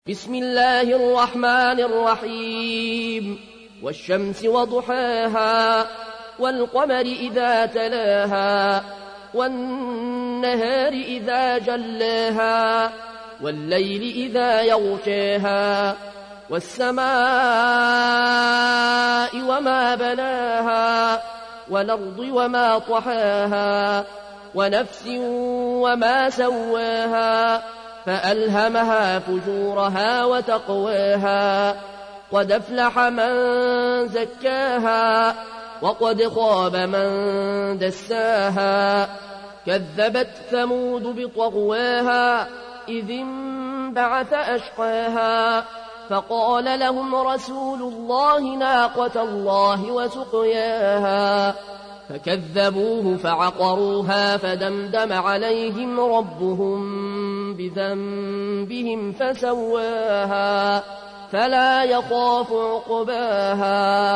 بسم الله الرحمن الرحيم والشمس وضحاها والقمر إذا تلاها والنهار إذا جلاها والليل إذا يغشاها والسماء وما بناها والأرض وما طحاها ونفس وما سواها فألهمها فجورها وتقواها قد أفلح من زكاها وقد خاب من دساها كذبت ثمود بطغواها إذ انبعث أشقاها فقال لهم رسول الله ناقة الله وسقياها فكذبوه فعقروها فدمدم عليهم ربهم بذنبهم فسواها فلا يخاف عقباها